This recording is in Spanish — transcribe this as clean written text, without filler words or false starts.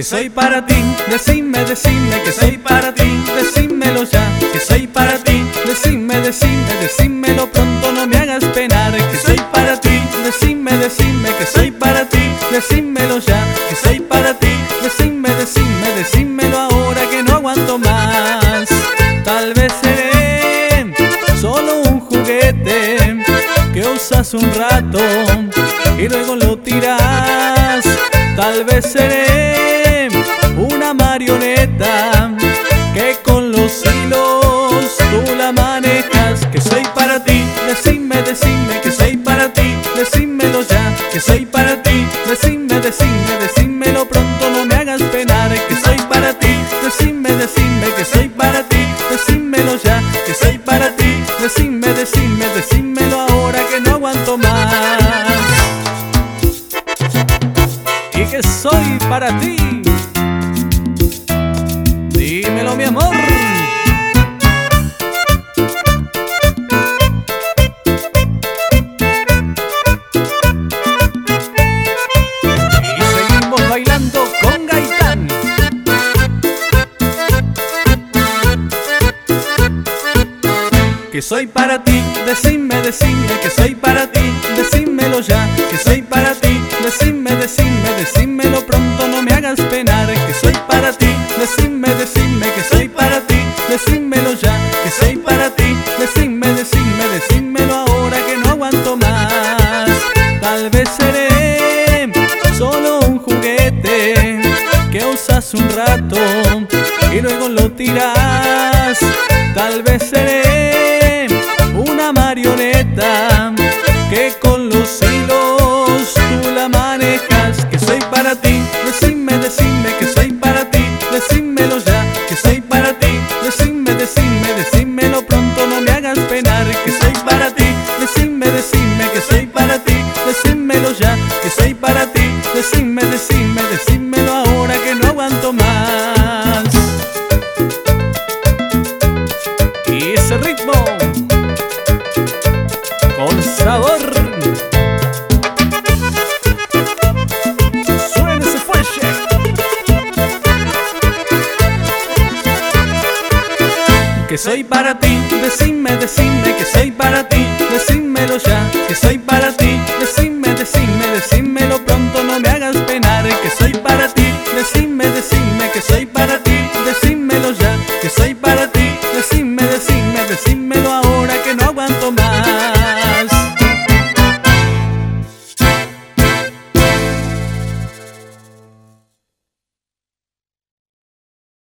soy para ti. Decime, decime que soy para ti. Decímelo ya, que soy para ti. Decime, decime, decímelo pronto, no me hagas penar. Que soy para ti. Decime, decime que soy para ti. Decímelo ya, que soy para ti. Decime, decime, decímelo ahora que no aguanto más. Tal vez seré solo un juguete que usas un rato y luego lo tiras. Tal vez seré una marioneta que con los hilos tú la manejas. Que soy para ti. Decime, decime que soy para ti. Decímelo ya, que soy para ti. Decime, decime, decímelo pronto, no me hagas penar. Que soy para ti. Decime, decime que soy para ti. Decímelo ya, que soy para ti. Decime, decime, decímelo ahora que no aguanto más. Y que soy para ti. Dímelo, mi amor. Y seguimos bailando con Gaitán. Que soy para ti, decime, decime que soy para ti. Decímelo ya, que soy para ti. Decime, decime, decímelo pronto, no me hagas penar. Que soy para ti. Decime, decime que soy para ti. Decímelo ya, que soy para ti. Decime, decime, decímelo ahora que no aguanto más. Tal vez seré solo un juguete que usas un rato y luego lo tiras. Tal vez seré una marioneta que con los hilos tú la manejas. Que soy para ti. Decime, decime que soy para ti. Decímelo ya, que soy para ti. Decime, decime, decímelo pronto, no me hagas penar. Que soy para ti. Decime, decime que soy para ti. Decímelo ya, que soy para ti. Decime, decime, decímelo ahora que no aguanto más. Y ese ritmo con sabor. Suena ese fuelle. Que soy para ti. Decime, decime que soy para ti. Decímelo ya,